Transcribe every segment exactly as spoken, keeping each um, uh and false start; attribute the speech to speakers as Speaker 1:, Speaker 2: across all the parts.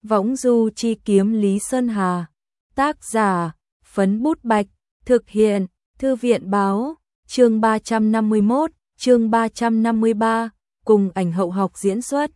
Speaker 1: Võng du chi kiếm Lý Sơn Hà. Tác giả, Phấn Bút Bạch. Thực hiện, Thư viện báo. Chương ba trăm năm mươi mốt, chương ba trăm năm mươi ba, cùng ảnh hậu học diễn xuất.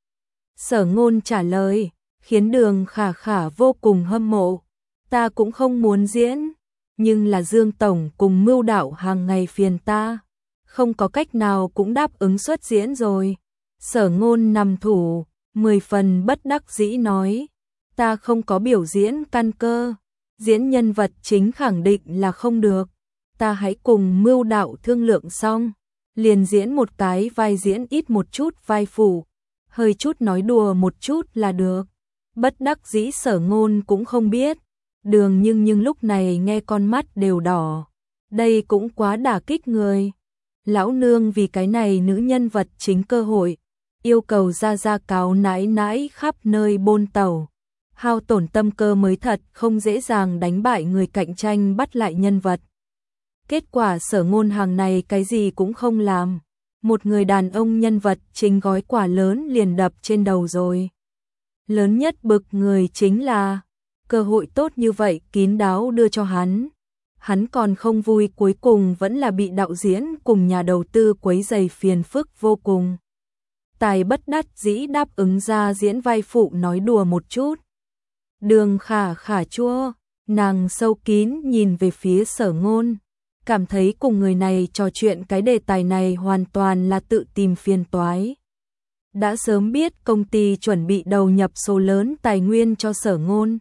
Speaker 1: Sở Ngôn trả lời, khiến Đường Khả Khả vô cùng hâm mộ. Ta cũng không muốn diễn, nhưng là Dương Tổng cùng Mưu Đạo hàng ngày phiền ta. Không có cách nào cũng đáp ứng xuất diễn rồi. Sở Ngôn nằm thủ, mười phần bất đắc dĩ nói. Ta không có biểu diễn căn cơ. Diễn nhân vật chính khẳng định là không được. Ta hãy cùng Mưu Đạo thương lượng xong. Liền diễn một cái vai diễn ít một chút vai phụ. Hơi chút nói đùa một chút là được. Bất đắc dĩ Sở Ngôn cũng không biết. Đường nhưng nhưng lúc này nghe con mắt đều đỏ. Đây cũng quá đả kích người. Lão nương vì cái này nữ nhân vật chính cơ hội. Yêu cầu ra ra cáo nãi nãi khắp nơi bôn tàu. Hao tổn tâm cơ mới thật không dễ dàng đánh bại người cạnh tranh bắt lại nhân vật. Kết quả Sở Ngôn hàng này cái gì cũng không làm. Một người đàn ông nhân vật chính gói quả lớn liền đập trên đầu rồi. Lớn nhất bực người chính là cơ hội tốt như vậy kín đáo đưa cho hắn. Hắn còn không vui, cuối cùng vẫn là bị đạo diễn cùng nhà đầu tư quấy rầy phiền phức vô cùng. Tài bất đắc dĩ đáp ứng ra diễn vai phụ nói đùa một chút. Đường Khả Khả chua, nàng sâu kín nhìn về phía Sở Ngôn. Cảm thấy cùng người này trò chuyện cái đề tài này hoàn toàn là tự tìm phiền toái. Đã sớm biết công ty chuẩn bị đầu nhập số lớn tài nguyên cho Sở Ngôn.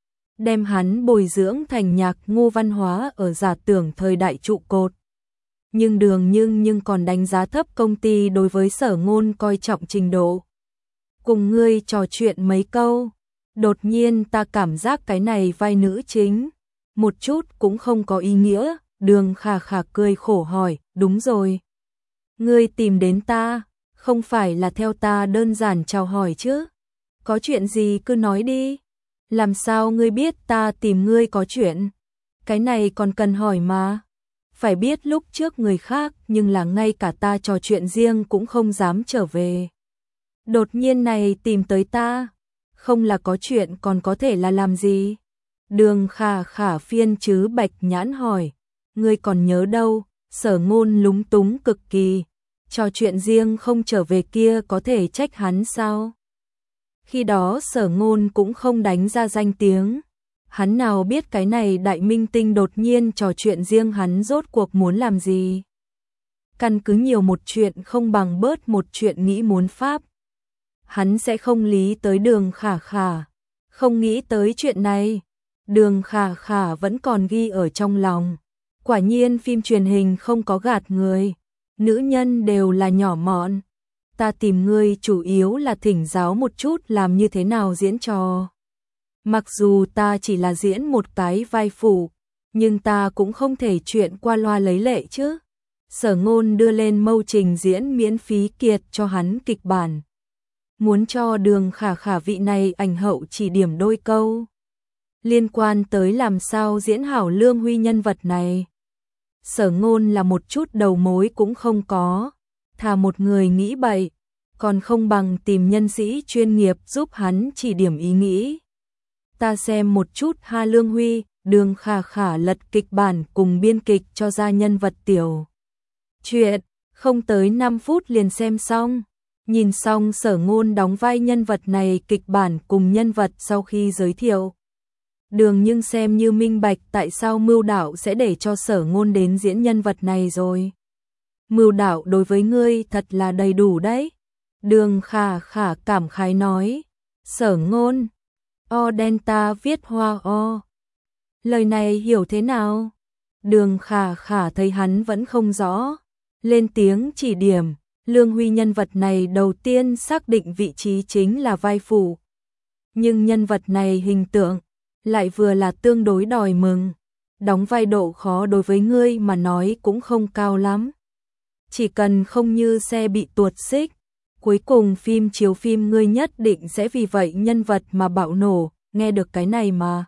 Speaker 1: Đem hắn bồi dưỡng thành nhạc ngô văn hóa ở giả tưởng thời đại trụ cột. Nhưng đường nhưng nhưng còn đánh giá thấp công ty đối với Sở Ngôn coi trọng trình độ. Cùng ngươi trò chuyện mấy câu, đột nhiên ta cảm giác cái này vai nữ chính, một chút cũng không có ý nghĩa. Đường Khả Khả cười khổ hỏi, đúng rồi. Ngươi tìm đến ta, không phải là theo ta đơn giản chào hỏi chứ? Có chuyện gì cứ nói đi. Làm sao ngươi biết ta tìm ngươi có chuyện? Cái này còn cần hỏi mà. Phải biết lúc trước người khác nhưng là ngay cả ta trò chuyện riêng cũng không dám trở về. Đột nhiên này tìm tới ta, không là có chuyện còn có thể là làm gì? Đường Khả Khả phiên chứ bạch nhãn hỏi, ngươi còn nhớ đâu? Sở Ngôn lúng túng cực kỳ, trò chuyện riêng không trở về kia có thể trách hắn sao? Khi đó Sở Ngôn cũng không đánh ra danh tiếng. Hắn nào biết cái này đại minh tinh đột nhiên trò chuyện riêng hắn rốt cuộc muốn làm gì. Căn cứ nhiều một chuyện không bằng bớt một chuyện nghĩ muốn pháp. Hắn sẽ không lý tới Đường Khả Khả. Không nghĩ tới chuyện này. Đường Khả Khả vẫn còn ghi ở trong lòng. Quả nhiên phim truyền hình không có gạt người. Nữ nhân đều là nhỏ mọn. Ta tìm ngươi chủ yếu là thỉnh giáo một chút làm như thế nào diễn trò. Mặc dù ta chỉ là diễn một cái vai phụ, nhưng ta cũng không thể chuyện qua loa lấy lệ chứ. Sở Ngôn đưa lên mâu trình diễn miễn phí kiệt cho hắn kịch bản. Muốn cho Đường Khả Khả vị này ảnh hậu chỉ điểm đôi câu. Liên quan tới làm sao diễn hảo Lương Huy nhân vật này. Sở Ngôn là một chút đầu mối cũng không có. Thà một người nghĩ bậy, còn không bằng tìm nhân sĩ chuyên nghiệp giúp hắn chỉ điểm ý nghĩ. Ta xem một chút ha Lương Huy, Đường Khả Khả lật kịch bản cùng biên kịch cho ra nhân vật tiểu. Chuyện, không tới năm phút liền xem xong. Nhìn xong Sở Ngôn đóng vai nhân vật này kịch bản cùng nhân vật sau khi giới thiệu. Đường nhưng xem như minh bạch tại sao Mưu Đạo sẽ để cho Sở Ngôn đến diễn nhân vật này rồi. Mưu Đạo đối với ngươi thật là đầy đủ đấy. Đường Khả Khả cảm khái nói. Sở Ngôn. O đen ta viết hoa o. Lời này hiểu thế nào? Đường Khả Khả thấy hắn vẫn không rõ. Lên tiếng chỉ điểm. Lương Huy nhân vật này đầu tiên xác định vị trí chính là vai phụ. Nhưng nhân vật này hình tượng lại vừa là tương đối đòi mừng. Đóng vai độ khó đối với ngươi mà nói cũng không cao lắm. Chỉ cần không như xe bị tuột xích, cuối cùng phim chiếu phim ngươi nhất định sẽ vì vậy nhân vật mà bạo nổ, nghe được cái này mà.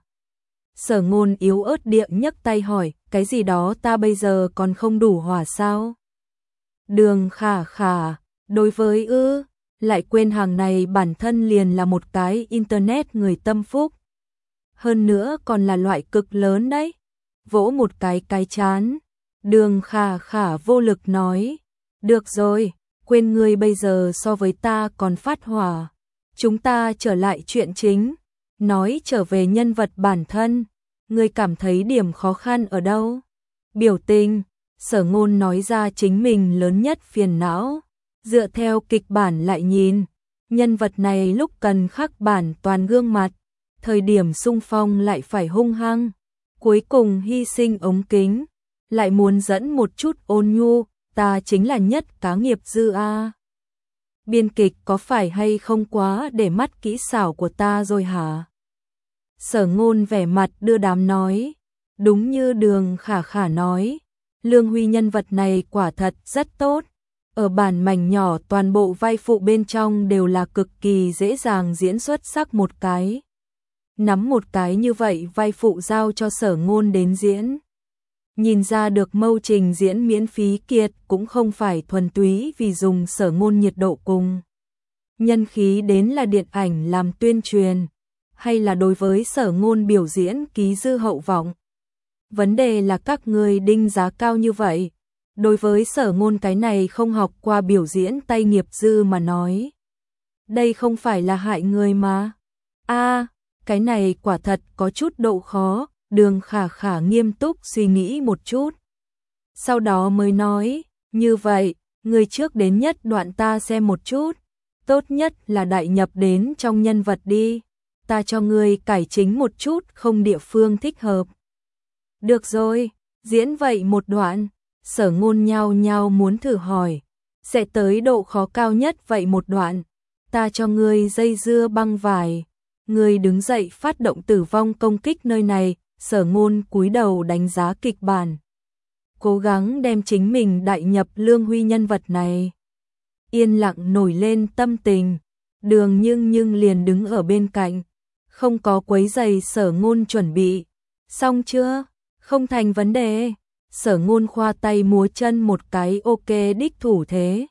Speaker 1: Sở Ngôn yếu ớt địa nhấc tay hỏi, cái gì đó ta bây giờ còn không đủ hỏa sao? Đường Khả Khả, đối với ư, lại quên hàng này bản thân liền là một cái internet người tâm phúc. Hơn nữa còn là loại cực lớn đấy. Vỗ một cái cái chán, Đường Khả Khả vô lực nói, được rồi, quên ngươi bây giờ so với ta còn phát hỏa. Chúng ta trở lại chuyện chính, nói trở về nhân vật bản thân, ngươi cảm thấy điểm khó khăn ở đâu? Biểu tình, Sở Ngôn nói ra chính mình lớn nhất phiền não, dựa theo kịch bản lại nhìn, nhân vật này lúc cần khắc bản toàn gương mặt, thời điểm xung phong lại phải hung hăng, cuối cùng hy sinh ống kính, lại muốn dẫn một chút ôn nhu, ta chính là nhất cá nghiệp dư a. Biên kịch có phải hay không quá để mắt kỹ xảo của ta rồi hả? Sở Ngôn vẻ mặt đưa đám nói, đúng như Đường Khả Khả nói, Lương Huy nhân vật này quả thật rất tốt, ở bản mảnh nhỏ toàn bộ vai phụ bên trong đều là cực kỳ dễ dàng diễn xuất sắc một cái. Nắm một cái như vậy vai phụ giao cho Sở Ngôn đến diễn. Nhìn ra được mâu trình diễn miễn phí kiệt cũng không phải thuần túy vì dùng Sở Ngôn nhiệt độ cùng nhân khí đến là điện ảnh làm tuyên truyền, hay là đối với Sở Ngôn biểu diễn ký dư hậu vọng. Vấn đề là các người đinh giá cao như vậy, đối với Sở Ngôn cái này không học qua biểu diễn tay nghiệp dư mà nói. Đây không phải là hại người mà. A, cái này quả thật có chút độ khó. Đường Khả Khả nghiêm túc suy nghĩ một chút. Sau đó mới nói, như vậy, người trước đến nhất đoạn ta xem một chút. Tốt nhất là đại nhập đến trong nhân vật đi. Ta cho ngươi cải chính một chút không địa phương thích hợp. Được rồi, diễn vậy một đoạn. Sở Ngôn nhao nhao muốn thử hỏi. Sẽ tới độ khó cao nhất vậy một đoạn. Ta cho ngươi dây dưa băng vải. Ngươi đứng dậy phát động tử vong công kích nơi này. Sở Ngôn cúi đầu đánh giá kịch bản, cố gắng đem chính mình đại nhập Lương Huy nhân vật này. Yên lặng nổi lên tâm tình, Đường Nhưng Nhưng liền đứng ở bên cạnh, không có quấy giày Sở Ngôn chuẩn bị. Xong chưa? Không thành vấn đề. Sở Ngôn khoa tay múa chân một cái ok đích thủ thế.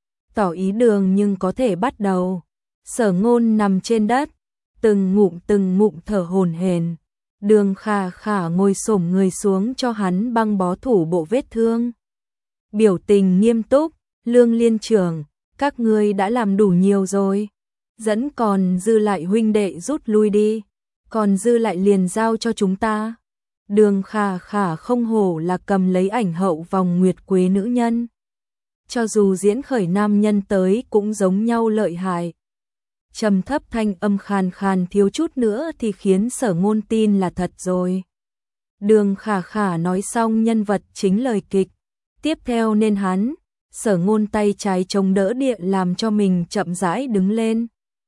Speaker 1: Tỏ ý Đường Nhưng có thể bắt đầu. Sở Ngôn nằm trên đất, từng ngụm từng ngụm thở hổn hển. Đường Khả Khả ngồi xổm người xuống cho hắn băng bó thủ bộ vết thương. Biểu tình nghiêm túc, Lương Liên trưởng, các ngươi đã làm đủ nhiều rồi. Dẫn còn dư lại huynh đệ rút lui đi. Còn dư lại liền giao cho chúng ta. Đường Khả Khả không hổ là cầm lấy ảnh hậu vòng nguyệt quế nữ nhân. Cho dù diễn khởi nam nhân tới cũng giống nhau lợi hại. Trầm thấp thanh âm khàn khàn thiếu chút nữa thì khiến Sở Ngôn tin là thật rồi. Đường Khả Khả nói xong nhân vật chính lời kịch. Tiếp theo nên hắn, Sở Ngôn tay trái chống đỡ địa làm cho mình chậm rãi đứng lên.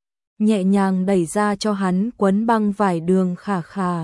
Speaker 1: Nhẹ nhàng đẩy ra cho hắn quấn băng vải Đường Khả Khả.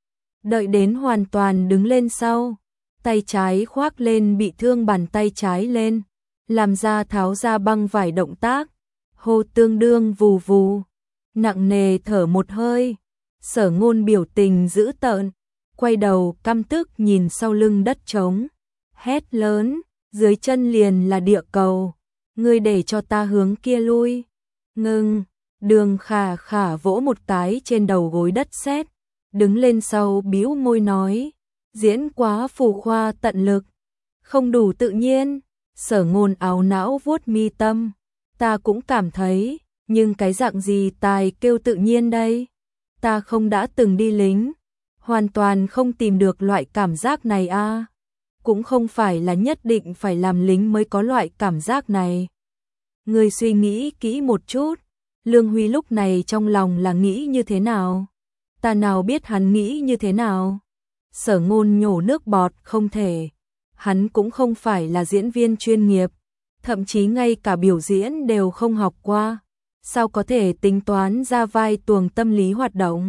Speaker 1: Đợi đến hoàn toàn đứng lên sau, tay trái khoác lên bị thương bàn tay trái lên, làm ra tháo ra băng vải động tác. Hô tương đương vù vù, nặng nề thở một hơi. Sở Ngôn biểu tình dữ tợn, quay đầu căm tức nhìn sau lưng đất trống, hét lớn, dưới chân liền là địa cầu, ngươi để cho ta hướng kia lui. Ngưng. Đường Khả Khả vỗ một cái trên đầu gối đất sét, đứng lên sau bĩu môi nói, diễn quá phù khoa tận lực, không đủ tự nhiên. Sở Ngôn áo não vuốt mi tâm. Ta cũng cảm thấy, nhưng cái dạng gì tài kêu tự nhiên đây? Ta không đã từng đi lính, hoàn toàn không tìm được loại cảm giác này a. À. Cũng không phải là nhất định phải làm lính mới có loại cảm giác này. Người suy nghĩ kỹ một chút, Lương Huy lúc này trong lòng là nghĩ như thế nào? Ta nào biết hắn nghĩ như thế nào? Sở Ngôn nhổ nước bọt, không thể. Hắn cũng không phải là diễn viên chuyên nghiệp. Thậm chí ngay cả biểu diễn đều không học qua, sao có thể tính toán ra vai tuồng tâm lý hoạt động.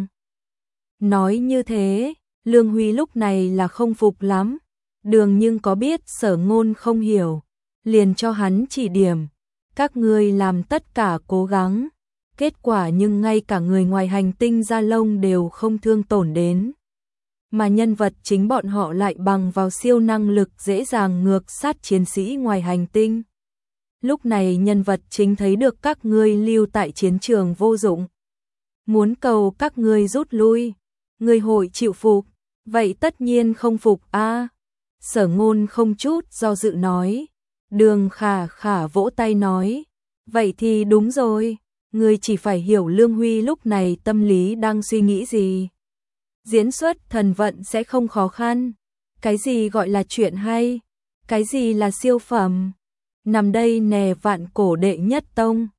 Speaker 1: Nói như thế, Lương Huy lúc này là không phục lắm. Đường Nhưng có biết Sở Ngôn không hiểu, liền cho hắn chỉ điểm. Các ngươi làm tất cả cố gắng, kết quả nhưng ngay cả người ngoài hành tinh da lông đều không thương tổn đến. Mà nhân vật chính bọn họ lại bằng vào siêu năng lực dễ dàng ngược sát chiến sĩ ngoài hành tinh. lúc này nhân vật chính thấy được các ngươi lưu tại chiến trường vô dụng. Muốn cầu các ngươi rút lui, ngươi hội chịu phục, vậy tất nhiên không phục a. Sở Ngôn không chút do dự nói. Đường Khả Khả vỗ tay nói, vậy thì đúng rồi, ngươi chỉ phải hiểu Lương Huy lúc này tâm lý đang suy nghĩ gì. Diễn xuất thần vận sẽ không khó khăn. Cái gì gọi là chuyện hay? Cái gì là siêu phẩm? Nằm đây nè vạn cổ đệ nhất tông.